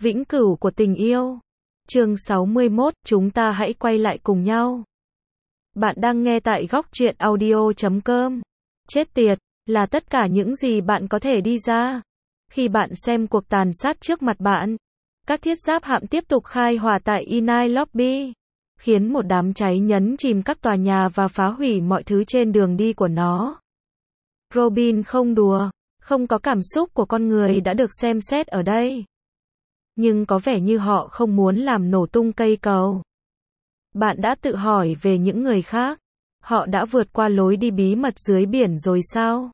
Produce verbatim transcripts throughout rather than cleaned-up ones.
Vĩnh cửu của tình yêu. Chương sáu mươi mốt, chúng ta hãy quay lại cùng nhau. Bạn đang nghe tại góc truyện audio chấm com. Chết tiệt, là tất cả những gì bạn có thể đi ra. Khi bạn xem cuộc tàn sát trước mặt bạn, các thiết giáp hạm tiếp tục khai hỏa tại Inai Lobby, khiến một đám cháy nhấn chìm các tòa nhà và phá hủy mọi thứ trên đường đi của nó. Robin không đùa, không có cảm xúc của con người đã được xem xét ở đây. Nhưng có vẻ như họ không muốn làm nổ tung cây cầu. Bạn đã tự hỏi về những người khác. Họ đã vượt qua lối đi bí mật dưới biển rồi sao?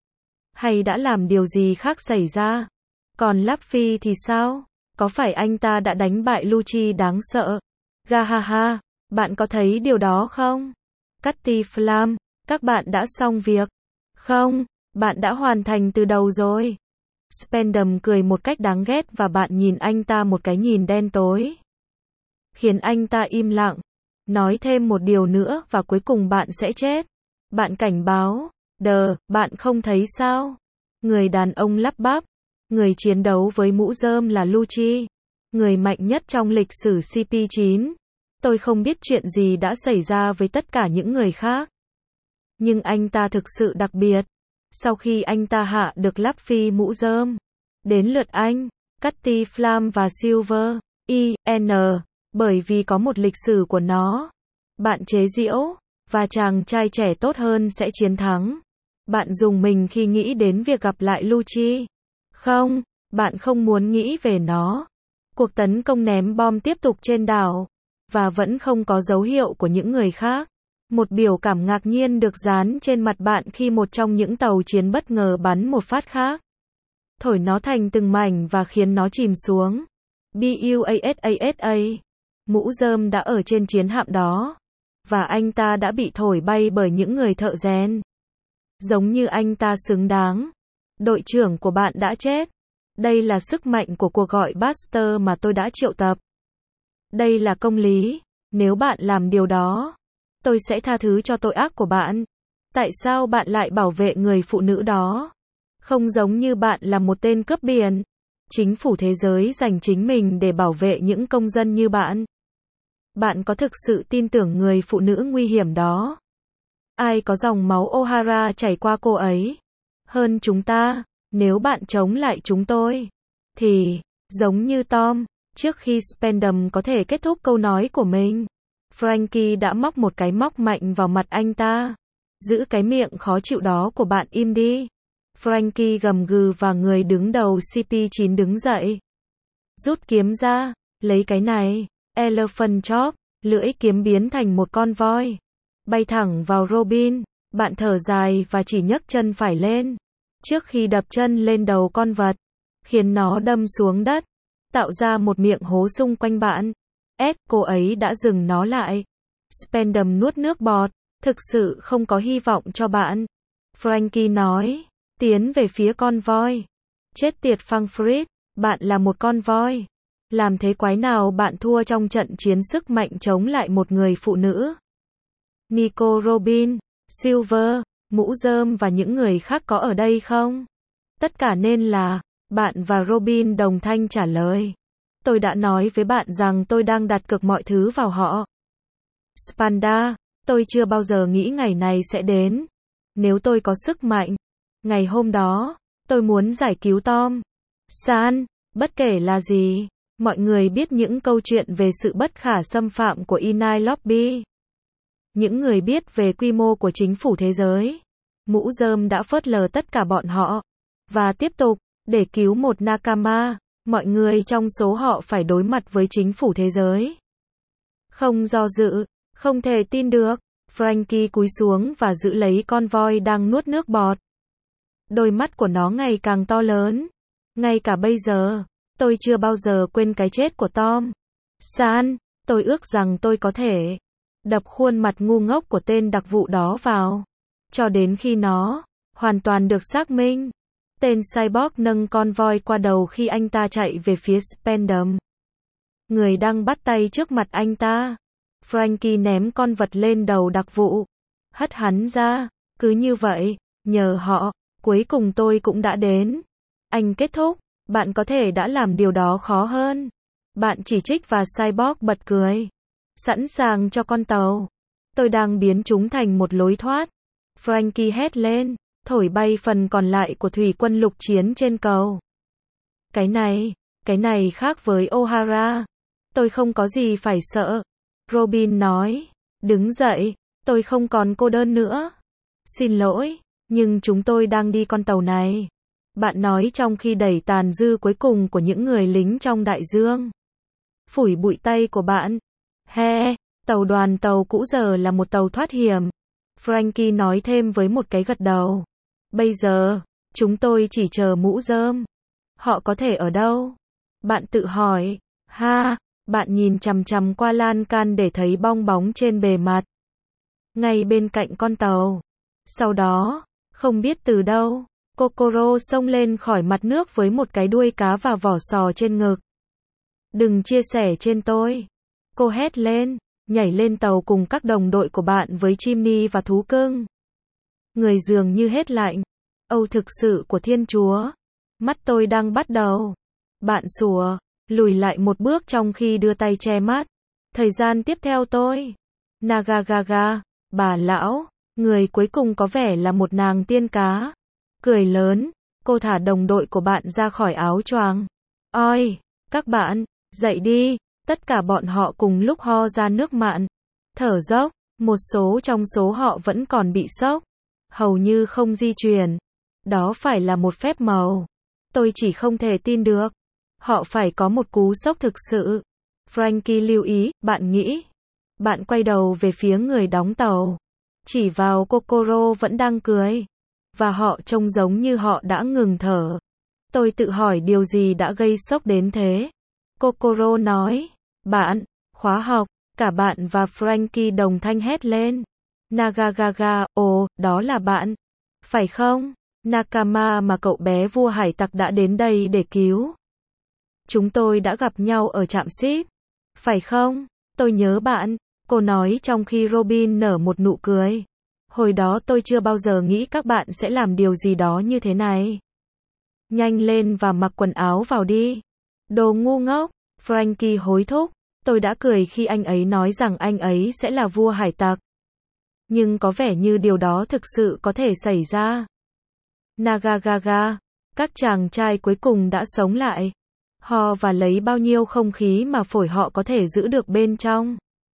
Hay đã làm điều gì khác xảy ra? Còn Luffy thì sao? Có phải anh ta đã đánh bại Lucci đáng sợ? Gahaha, bạn có thấy điều đó không? Cutty Flam, các bạn đã xong việc. Không, bạn đã hoàn thành từ đầu rồi. Spandam cười một cách đáng ghét và bạn nhìn anh ta một cái nhìn đen tối, khiến anh ta im lặng. Nói thêm một điều nữa và cuối cùng bạn sẽ chết. Bạn cảnh báo. Đờ, bạn không thấy sao? Người đàn ông lắp bắp. Người chiến đấu với mũ rơm là Lucci, người mạnh nhất trong lịch sử C P chín. Tôi không biết chuyện gì đã xảy ra với tất cả những người khác, nhưng anh ta thực sự đặc biệt. Sau khi anh ta hạ được Luffy mũ rơm, đến lượt anh, Cutty Flam và Silver I N, bởi vì có một lịch sử của nó. Bạn chế giễu, và chàng trai trẻ tốt hơn sẽ chiến thắng. Bạn dùng mình khi nghĩ đến việc gặp lại Lucci. Không, bạn không muốn nghĩ về nó. Cuộc tấn công ném bom tiếp tục trên đảo, và vẫn không có dấu hiệu của những người khác. Một biểu cảm ngạc nhiên được dán trên mặt bạn khi một trong những tàu chiến bất ngờ bắn một phát khác, thổi nó thành từng mảnh và khiến nó chìm xuống. Buasasa. Mũ rơm đã ở trên chiến hạm đó, và anh ta đã bị thổi bay bởi những người thợ rèn. Giống như anh ta xứng đáng. Đội trưởng của bạn đã chết. Đây là sức mạnh của cuộc gọi Buster mà tôi đã triệu tập. Đây là công lý. Nếu bạn làm điều đó, tôi sẽ tha thứ cho tội ác của bạn. Tại sao bạn lại bảo vệ người phụ nữ đó? Không giống như bạn là một tên cướp biển. Chính phủ thế giới dành chính mình để bảo vệ những công dân như bạn. Bạn có thực sự tin tưởng người phụ nữ nguy hiểm đó? Ai có dòng máu O'Hara chảy qua cô ấy hơn chúng ta? Nếu bạn chống lại chúng tôi, thì, giống như Tom, trước khi Spandam có thể kết thúc câu nói của mình, Franky đã móc một cái móc mạnh vào mặt anh ta. Giữ cái miệng khó chịu đó của bạn im đi. Franky gầm gừ và người đứng đầu C P chín đứng dậy. Rút kiếm ra, lấy cái này. Elephant chop, lưỡi kiếm biến thành một con voi, bay thẳng vào Robin. Bạn thở dài và chỉ nhấc chân phải lên, trước khi đập chân lên đầu con vật, khiến nó đâm xuống đất, tạo ra một miệng hố xung quanh bạn. Ed, cô ấy đã dừng nó lại. Spandam nuốt nước bọt, thực sự không có hy vọng cho bạn. Franky nói, tiến về phía con voi. Chết tiệt Fangfrit, bạn là một con voi. Làm thế quái nào bạn thua trong trận chiến sức mạnh chống lại một người phụ nữ? Nico, Robin, Silver, mũ rơm và những người khác có ở đây không? Tất cả nên là, bạn và Robin đồng thanh trả lời. Tôi đã nói với bạn rằng tôi đang đặt cược mọi thứ vào họ. Spanda, tôi chưa bao giờ nghĩ ngày này sẽ đến. Nếu tôi có sức mạnh, ngày hôm đó, tôi muốn giải cứu Tom. San, bất kể là gì, mọi người biết những câu chuyện về sự bất khả xâm phạm của Inai Lobby. Những người biết về quy mô của chính phủ thế giới. Mũ rơm đã phớt lờ tất cả bọn họ. Và tiếp tục, để cứu một Nakama, mọi người trong số họ phải đối mặt với chính phủ thế giới. Không do dự, không thể tin được. Franky cúi xuống và giữ lấy con voi đang nuốt nước bọt. Đôi mắt của nó ngày càng to lớn. Ngay cả bây giờ, tôi chưa bao giờ quên cái chết của Tom. San, tôi ước rằng tôi có thể đập khuôn mặt ngu ngốc của tên đặc vụ đó vào, cho đến khi nó hoàn toàn được xác minh. Tên cyborg nâng con voi qua đầu khi anh ta chạy về phía Spandam, người đang bắt tay trước mặt anh ta. Franky ném con vật lên đầu đặc vụ, hất hắn ra. Cứ như vậy, nhờ họ, cuối cùng tôi cũng đã đến. Anh kết thúc. Bạn có thể đã làm điều đó khó hơn. Bạn chỉ trích và Cyborg bật cười. Sẵn sàng cho con tàu. Tôi đang biến chúng thành một lối thoát. Frankie hét lên, thổi bay phần còn lại của thủy quân lục chiến trên cầu. Cái này, cái này khác với O'Hara. Tôi không có gì phải sợ. Robin nói, đứng dậy, tôi không còn cô đơn nữa. Xin lỗi, nhưng chúng tôi đang đi con tàu này. Bạn nói trong khi đẩy tàn dư cuối cùng của những người lính trong đại dương. Phủi bụi tay của bạn. He, tàu đoàn tàu cũ giờ là một tàu thoát hiểm. Frankie nói thêm với một cái gật đầu. Bây giờ, chúng tôi chỉ chờ mũ rơm. Họ có thể ở đâu? Bạn tự hỏi. Ha, bạn nhìn chằm chằm qua lan can để thấy bong bóng trên bề mặt. Ngay bên cạnh con tàu. Sau đó, không biết từ đâu, Kokoro xông lên khỏi mặt nước với một cái đuôi cá và vỏ sò trên ngực. Đừng chia sẻ trên tôi. Cô hét lên, nhảy lên tàu cùng các đồng đội của bạn với chimney và thú cưng. Người dường như hết lạnh. Âu thực sự của Thiên Chúa. Mắt tôi đang bắt đầu. Bạn sủa, lùi lại một bước trong khi đưa tay che mắt. Thời gian tiếp theo tôi. Nagagaga, bà lão, người cuối cùng có vẻ là một nàng tiên cá. Cười lớn, cô thả đồng đội của bạn ra khỏi áo choàng. Oi, các bạn, dậy đi. Tất cả bọn họ cùng lúc ho ra nước mặn. Thở dốc, một số trong số họ vẫn còn bị sốc. Hầu như không di chuyển. Đó phải là một phép màu. Tôi chỉ không thể tin được. Họ phải có một cú sốc thực sự. Frankie lưu ý, bạn nghĩ. Bạn quay đầu về phía người đóng tàu. Chỉ vào Kokoro vẫn đang cười. Và họ trông giống như họ đã ngừng thở. Tôi tự hỏi điều gì đã gây sốc đến thế. Kokoro nói. Bạn, khóa học, cả bạn và Frankie đồng thanh hét lên. Nagagaga, ồ, đó là bạn. Phải không? Nakama mà cậu bé vua hải tặc đã đến đây để cứu. Chúng tôi đã gặp nhau ở trạm ship. Phải không? Tôi nhớ bạn, cô nói trong khi Robin nở một nụ cười. Hồi đó tôi chưa bao giờ nghĩ các bạn sẽ làm điều gì đó như thế này. Nhanh lên và mặc quần áo vào đi. Đồ ngu ngốc, Frankie hối thúc. Tôi đã cười khi anh ấy nói rằng anh ấy sẽ là vua hải tặc. Nhưng có vẻ như điều đó thực sự có thể xảy ra. Nagagaga, các chàng trai cuối cùng đã sống lại. Ho và lấy bao nhiêu không khí mà phổi họ có thể giữ được bên trong.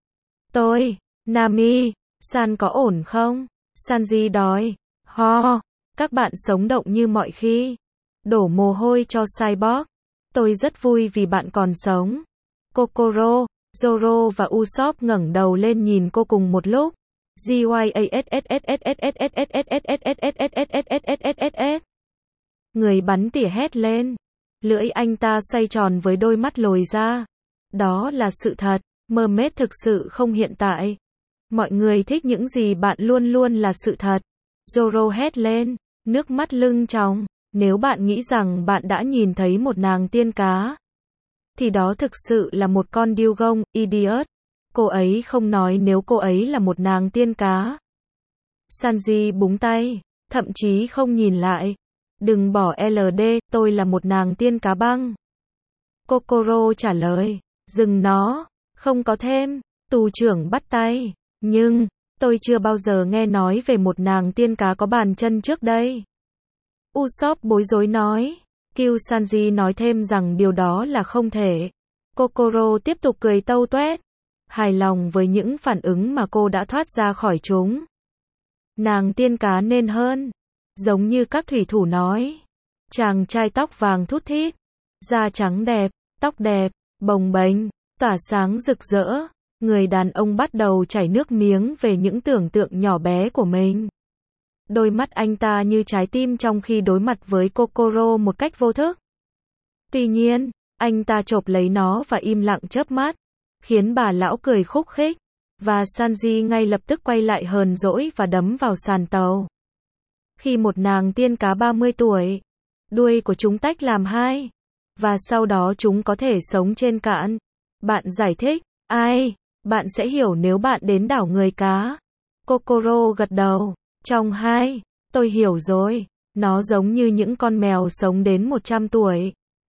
Tôi, Nami, San có ổn không? Sanji đói. Ho, các bạn sống động như mọi khi. Đổ mồ hôi cho Cyborg. Tôi rất vui vì bạn còn sống. Kokoro, Zoro và Usopp ngẩng đầu lên nhìn cô cùng một lúc. Người bắn tỉa hét lên. Lưỡi anh ta xoay tròn với đôi mắt lồi ra. Đó là sự thật. Mermaid thực sự không hiện tại. Mọi người thích những gì bạn luôn luôn là sự thật. Zoro hét lên, nước mắt lưng tròng. Nếu bạn nghĩ rằng bạn đã nhìn thấy một nàng tiên cá, thì đó thực sự là một con điêu gông, idiot. Cô ấy không nói nếu cô ấy là một nàng tiên cá. Sanji búng tay, thậm chí không nhìn lại. Đừng bỏ lờ đê, tôi là một nàng tiên cá băng. Kokoro trả lời, dừng nó, không có thêm. Tù trưởng bắt tay, nhưng, tôi chưa bao giờ nghe nói về một nàng tiên cá có bàn chân trước đây. Usopp bối rối nói. Kyu Sanji nói thêm rằng điều đó là không thể. Kokoro tiếp tục cười tâu tuét. Hài lòng với những phản ứng mà cô đã thoát ra khỏi chúng. Nàng tiên cá nên hơn. Giống như các thủy thủ nói. Chàng trai tóc vàng thút thít. Da trắng đẹp, tóc đẹp, bồng bềnh, tỏa sáng rực rỡ. Người đàn ông bắt đầu chảy nước miếng về những tưởng tượng nhỏ bé của mình. Đôi mắt anh ta như trái tim trong khi đối mặt với Kokoro một cách vô thức. Tuy nhiên, anh ta chộp lấy nó và im lặng chớp mắt, khiến bà lão cười khúc khích, và Sanji ngay lập tức quay lại hờn dỗi và đấm vào sàn tàu. Khi một nàng tiên cá ba mươi tuổi, đuôi của chúng tách làm hai, và sau đó chúng có thể sống trên cạn. Bạn giải thích, ai? Bạn sẽ hiểu nếu bạn đến đảo người cá. Kokoro gật đầu. Trong hai, tôi hiểu rồi. Nó giống như những con mèo sống đến một trăm tuổi.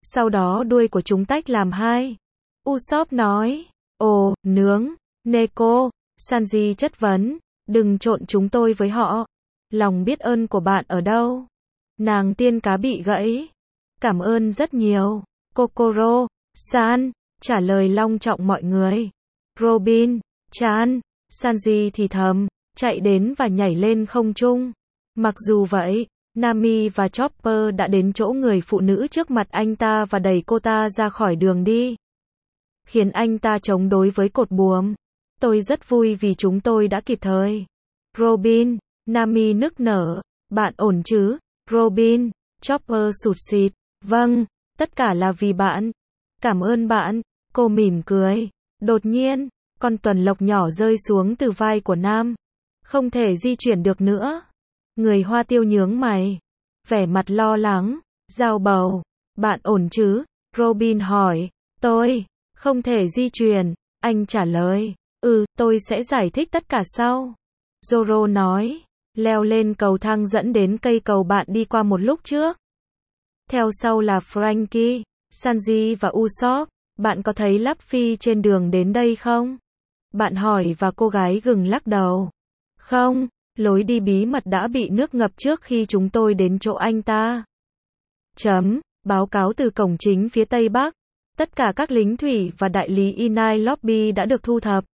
Sau đó đuôi của chúng tách làm hai. Usopp nói. Ồ, nướng. Neko, Sanji chất vấn. Đừng trộn chúng tôi với họ. Lòng biết ơn của bạn ở đâu? Nàng tiên cá bị gãy. Cảm ơn rất nhiều. Kokoro, San, trả lời long trọng mọi người. Robin, Chan, Sanji thì thầm, chạy đến và nhảy lên không trung. Mặc dù vậy, Nami và Chopper đã đến chỗ người phụ nữ trước mặt anh ta và đẩy cô ta ra khỏi đường đi. Khiến anh ta chống đối với cột buồm. Tôi rất vui vì chúng tôi đã kịp thời. Robin, Nami nức nở, bạn ổn chứ? Robin, Chopper sụt sịt, vâng, tất cả là vì bạn. Cảm ơn bạn, cô mỉm cười. Đột nhiên, con tuần lộc nhỏ rơi xuống từ vai của Nam. Không thể di chuyển được nữa. Người Hoa Tiêu nhướng mày. Vẻ mặt lo lắng, dao bầu. Bạn ổn chứ? Robin hỏi. Tôi, không thể di chuyển. Anh trả lời. Ừ, tôi sẽ giải thích tất cả sau. Zoro nói. Leo lên cầu thang dẫn đến cây cầu bạn đi qua một lúc trước. Theo sau là Franky, Sanji và Usopp. Bạn có thấy Luffy trên đường đến đây không? Bạn hỏi và cô gái gừng lắc đầu. Không, lối đi bí mật đã bị nước ngập trước khi chúng tôi đến chỗ anh ta. Chấm, báo cáo từ cổng chính phía tây bắc. Tất cả các lính thủy và đại lý Inai Lobby đã được thu thập.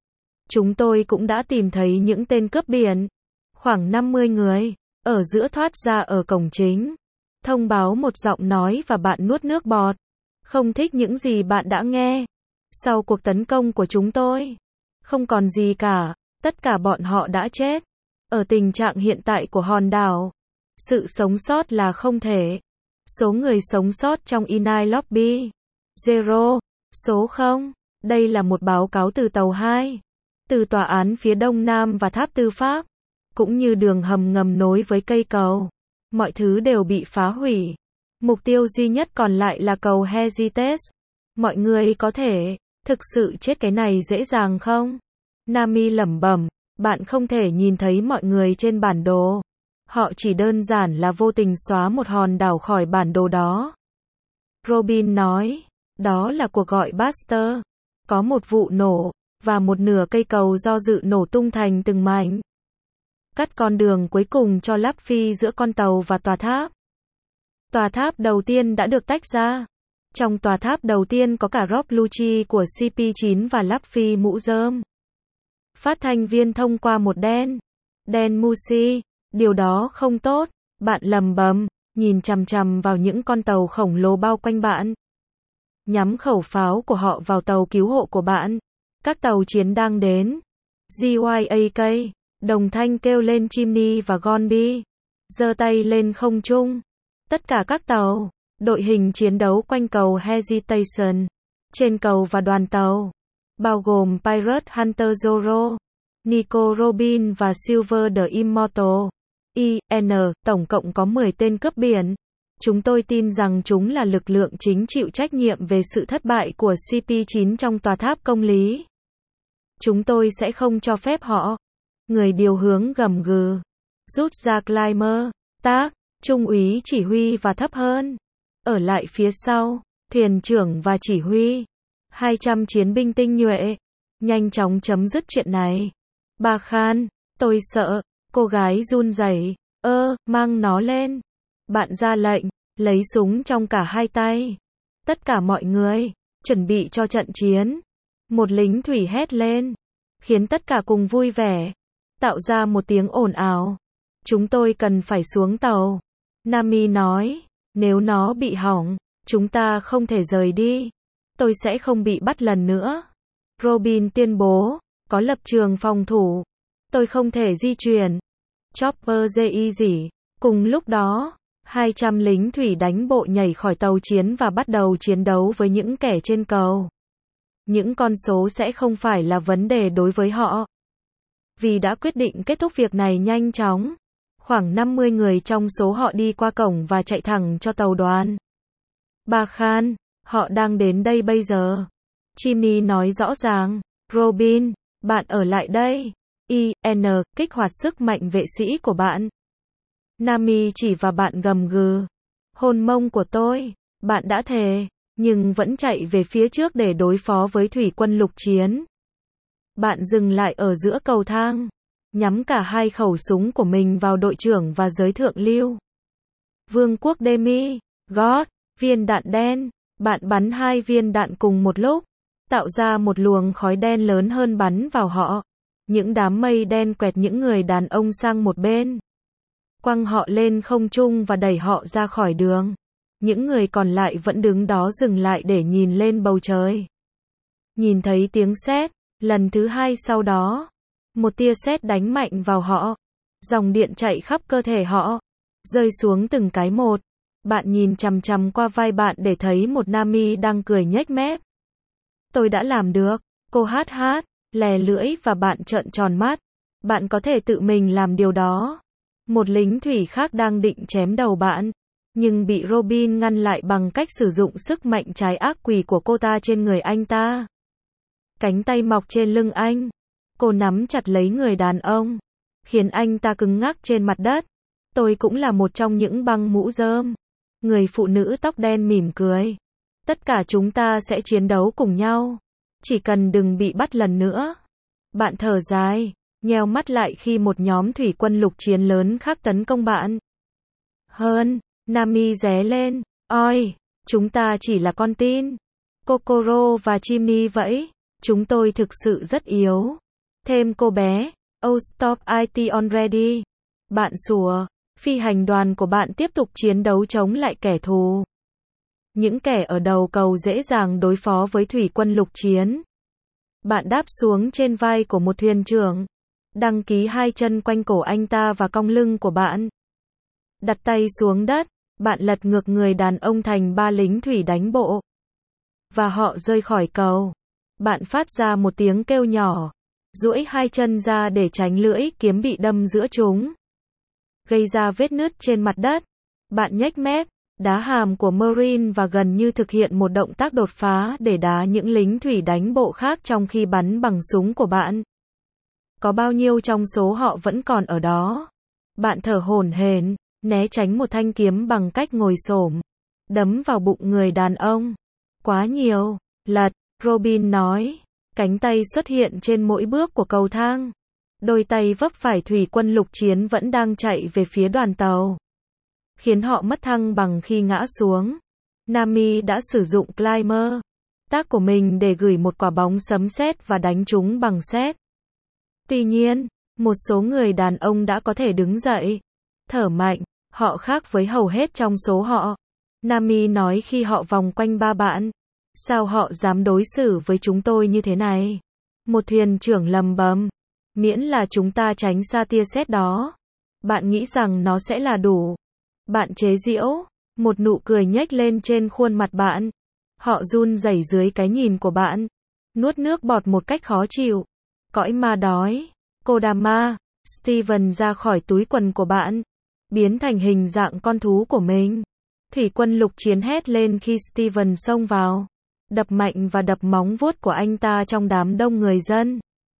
Chúng tôi cũng đã tìm thấy những tên cướp biển. Khoảng năm mươi người, ở giữa thoát ra ở cổng chính. Thông báo một giọng nói và bạn nuốt nước bọt. Không thích những gì bạn đã nghe. Sau cuộc tấn công của chúng tôi, không còn gì cả, tất cả bọn họ đã chết. Ở tình trạng hiện tại của hòn đảo, sự sống sót là không thể. Số người sống sót trong Inai Lobby, zero. Số không, đây là một báo cáo từ tàu hai. Từ tòa án phía đông nam và tháp tư pháp, cũng như đường hầm ngầm nối với cây cầu. Mọi thứ đều bị phá hủy. Mục tiêu duy nhất còn lại là cầu Heritage. Mọi người có thể thực sự chết cái này dễ dàng không? Nami lẩm bẩm, bạn không thể nhìn thấy mọi người trên bản đồ. Họ chỉ đơn giản là vô tình xóa một hòn đảo khỏi bản đồ đó. Robin nói, đó là cuộc gọi Buster. Có một vụ nổ, và một nửa cây cầu do dự nổ tung thành từng mảnh. Cắt con đường cuối cùng cho Luffy giữa con tàu và tòa tháp. Tòa tháp đầu tiên đã được tách ra. Trong tòa tháp đầu tiên có cả Rob Lucci của C P chín và Luffy mũ rơm. Phát thanh viên thông qua một đen. Đen Mushi, điều đó không tốt. Bạn lầm bầm, nhìn chằm chằm vào những con tàu khổng lồ bao quanh bạn. Nhắm khẩu pháo của họ vào tàu cứu hộ của bạn. Các tàu chiến đang đến. giê i a ca, đồng thanh kêu lên Chimney và Gonbi. Giơ tay lên không trung. Tất cả các tàu, đội hình chiến đấu quanh cầu Hesitation, trên cầu và đoàn tàu, bao gồm Pirate Hunter Zoro, Nico Robin và Silver the Immortal. i en, tổng cộng có mười tên cướp biển. Chúng tôi tin rằng chúng là lực lượng chính chịu trách nhiệm về sự thất bại của C P chín trong tòa tháp công lý. Chúng tôi sẽ không cho phép họ. Người điều hướng gầm gừ. Rút ra Climber, tác, trung úy chỉ huy và thấp hơn. Ở lại phía sau, thuyền trưởng và chỉ huy. hai trăm chiến binh tinh nhuệ. Nhanh chóng chấm dứt chuyện này. Bà Khan, tôi sợ. Cô gái run rẩy. Ơ, mang nó lên. Bạn ra lệnh, lấy súng trong cả hai tay. Tất cả mọi người, chuẩn bị cho trận chiến. Một lính thủy hét lên, khiến tất cả cùng vui vẻ, tạo ra một tiếng ồn ào. Chúng tôi cần phải xuống tàu. Nami nói, nếu nó bị hỏng, chúng ta không thể rời đi. Tôi sẽ không bị bắt lần nữa. Robin tuyên bố, có lập trường phòng thủ. Tôi không thể di chuyển. Chopper dây dỉ. Cùng lúc đó, hai trăm lính thủy đánh bộ nhảy khỏi tàu chiến và bắt đầu chiến đấu với những kẻ trên cầu. Những con số sẽ không phải là vấn đề đối với họ. Vì đã quyết định kết thúc việc này nhanh chóng. Khoảng năm mươi người trong số họ đi qua cổng và chạy thẳng cho tàu đoàn. Bà Khan, họ đang đến đây bây giờ. Chimney nói rõ ràng. Robin, bạn ở lại đây. i en, kích hoạt sức mạnh vệ sĩ của bạn. Nami chỉ vào bạn gầm gừ. Hôn mông của tôi. Bạn đã thề, nhưng vẫn chạy về phía trước để đối phó với thủy quân lục chiến. Bạn dừng lại ở giữa cầu thang, nhắm cả hai khẩu súng của mình vào đội trưởng và giới thượng lưu. Vương quốc Demi, God, viên đạn đen. Bạn bắn hai viên đạn cùng một lúc, tạo ra một luồng khói đen lớn hơn bắn vào họ. Những đám mây đen quẹt những người đàn ông sang một bên, quăng họ lên không trung và đẩy họ ra khỏi đường. Những người còn lại vẫn đứng đó dừng lại để nhìn lên bầu trời. Nhìn thấy tiếng sét, lần thứ hai sau đó, một tia sét đánh mạnh vào họ. Dòng điện chạy khắp cơ thể họ, rơi xuống từng cái một. Bạn nhìn chằm chằm qua vai bạn để thấy một Nami đang cười nhếch mép. Tôi đã làm được, cô hát hát, lè lưỡi và bạn trợn tròn mắt. Bạn có thể tự mình làm điều đó. Một lính thủy khác đang định chém đầu bạn, nhưng bị Robin ngăn lại bằng cách sử dụng sức mạnh trái ác quỷ của cô ta trên người anh ta. Cánh tay mọc trên lưng anh. Cô nắm chặt lấy người đàn ông, khiến anh ta cứng ngắc trên mặt đất. Tôi cũng là một trong những băng mũ rơm. Người phụ nữ tóc đen mỉm cười. Tất cả chúng ta sẽ chiến đấu cùng nhau. Chỉ cần đừng bị bắt lần nữa. Bạn thở dài, nheo mắt lại khi một nhóm thủy quân lục chiến lớn khác tấn công bạn. Hơn, Nami ré lên. Oi, chúng ta chỉ là con tin. Kokoro và Chimney vẫy. Chúng tôi thực sự rất yếu. Thêm cô bé. Oh stop it already. Bạn sủa. Phi hành đoàn của bạn tiếp tục chiến đấu chống lại kẻ thù. Những kẻ ở đầu cầu dễ dàng đối phó với thủy quân lục chiến. Bạn đáp xuống trên vai của một thuyền trưởng. Đăng ký hai chân quanh cổ anh ta và cong lưng của bạn. Đặt tay xuống đất, bạn lật ngược người đàn ông thành ba lính thủy đánh bộ. Và họ rơi khỏi cầu. Bạn phát ra một tiếng kêu nhỏ, duỗi hai chân ra để tránh lưỡi kiếm bị đâm giữa chúng, gây ra vết nứt trên mặt đất. Bạn nhếch mép, đá hàm của Marine và gần như thực hiện một động tác đột phá để đá những lính thủy đánh bộ khác trong khi bắn bằng súng của bạn. Có bao nhiêu trong số họ vẫn còn ở đó? Bạn thở hổn hển, né tránh một thanh kiếm bằng cách ngồi xổm, đấm vào bụng người đàn ông. Quá nhiều. Lật, Robin nói. Cánh tay xuất hiện trên mỗi bước của cầu thang. Đôi tay vấp phải thủy quân lục chiến vẫn đang chạy về phía đoàn tàu, khiến họ mất thăng bằng khi ngã xuống. Nami đã sử dụng climber tác của mình để gửi một quả bóng sấm sét và đánh chúng bằng sét. Tuy nhiên, một số người đàn ông đã có thể đứng dậy, thở mạnh. Họ khác với hầu hết trong số họ. Nami nói khi họ vòng quanh ba bạn. Sao họ dám đối xử với chúng tôi như thế này? Một thuyền trưởng lầm bầm. Miễn là chúng ta tránh xa tia sét đó. Bạn nghĩ rằng nó sẽ là đủ. Bạn chế giễu. Một nụ cười nhếch lên trên khuôn mặt bạn. Họ run rẩy dưới cái nhìn của bạn. Nuốt nước bọt một cách khó chịu. Cõi ma đói. Kodama. Steven ra khỏi túi quần của bạn, biến thành hình dạng con thú của mình. Thủy quân lục chiến hét lên khi Steven xông vào, đập mạnh và đập móng vuốt của anh ta trong đám đông người dân.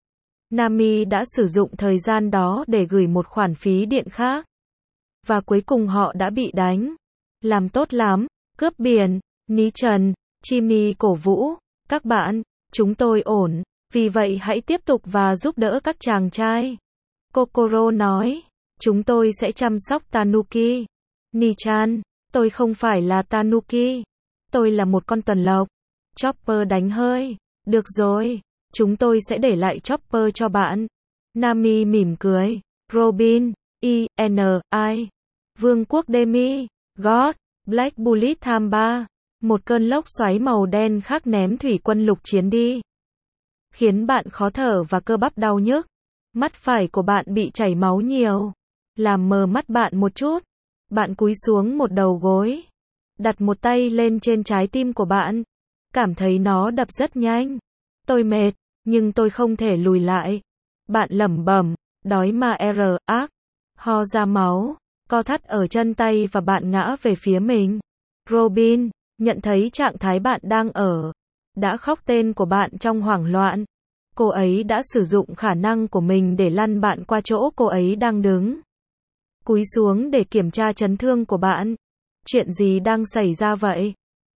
Nami đã sử dụng thời gian đó để gửi một khoản phí điện khác. Và cuối cùng họ đã bị đánh. Làm tốt lắm, cướp biển. Ní Trần, Chimney cổ vũ. Các bạn, chúng tôi ổn, vì vậy hãy tiếp tục và giúp đỡ các chàng trai. Kokoro nói, chúng tôi sẽ chăm sóc Tanuki. Ni-chan, tôi không phải là Tanuki. Tôi là một con tuần lộc. Chopper đánh hơi. Được rồi, chúng tôi sẽ để lại Chopper cho bạn. Nami mỉm cười. Robin, I, N, I. Vương quốc Demi, God, Black Bullet tham ba. Một cơn lốc xoáy màu đen khác ném thủy quân lục chiến đi, khiến bạn khó thở và cơ bắp đau nhức. Mắt phải của bạn bị chảy máu nhiều, làm mờ mắt bạn một chút. Bạn cúi xuống một đầu gối, đặt một tay lên trên trái tim của bạn, cảm thấy nó đập rất nhanh. Tôi mệt, nhưng tôi không thể lùi lại. Bạn lẩm bẩm, đói mà r, ác, ho ra máu, co thắt ở chân tay và bạn ngã về phía mình. Robin, nhận thấy trạng thái bạn đang ở, đã khóc tên của bạn trong hoảng loạn. Cô ấy đã sử dụng khả năng của mình để lăn bạn qua chỗ cô ấy đang đứng. Cúi xuống để kiểm tra chấn thương của bạn. Chuyện gì đang xảy ra vậy?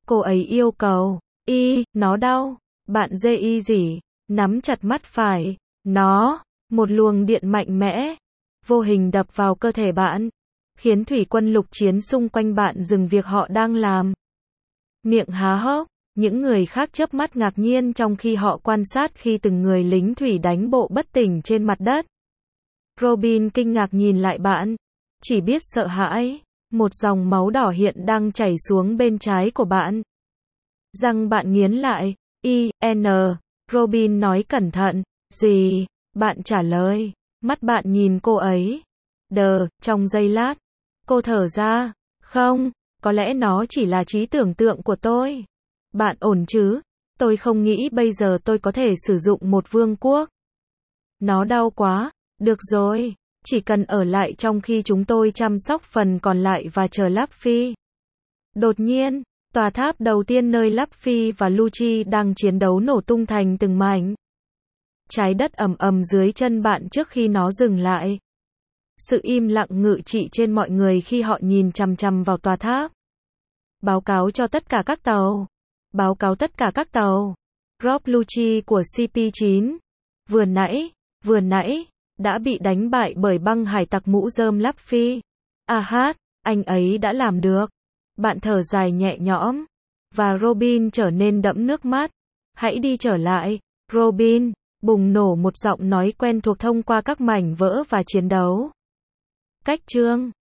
Cô ấy yêu cầu. Y, nó đau. Bạn dê y gì? Nắm chặt mắt phải. Nó. Một luồng điện mạnh mẽ, vô hình đập vào cơ thể bạn, khiến thủy quân lục chiến xung quanh bạn dừng việc họ đang làm. Miệng há hốc, những người khác chớp mắt ngạc nhiên trong khi họ quan sát khi từng người lính thủy đánh bộ bất tỉnh trên mặt đất. Robin kinh ngạc nhìn lại bạn, chỉ biết sợ hãi. Một dòng máu đỏ hiện đang chảy xuống bên trái của bạn. Răng bạn nghiến lại. I, N. Robin nói cẩn thận. Gì? Bạn trả lời. Mắt bạn nhìn cô ấy. Đờ, trong giây lát. Cô thở ra. Không, có lẽ nó chỉ là trí tưởng tượng của tôi. Bạn ổn chứ? Tôi không nghĩ bây giờ tôi có thể sử dụng một vương quốc. Nó đau quá. Được rồi. Chỉ cần ở lại trong khi chúng tôi chăm sóc phần còn lại và chờ Luffy. Đột nhiên, tòa tháp đầu tiên nơi Luffy và Lucci đang chiến đấu nổ tung thành từng mảnh. Trái đất ầm ầm dưới chân bạn trước khi nó dừng lại. Sự im lặng ngự trị trên mọi người khi họ nhìn chằm chằm vào tòa tháp. Báo cáo cho tất cả các tàu. Báo cáo tất cả các tàu. Rob Lucci của C P chín. Vừa nãy, vừa nãy, đã bị đánh bại bởi băng hải tặc mũ rơm Luffy. À hát, anh ấy đã làm được. Bạn thở dài nhẹ nhõm. Và Robin trở nên đẫm nước mắt. Hãy đi trở lại, Robin. Bùng nổ một giọng nói quen thuộc thông qua các mảnh vỡ và chiến đấu. Cách chương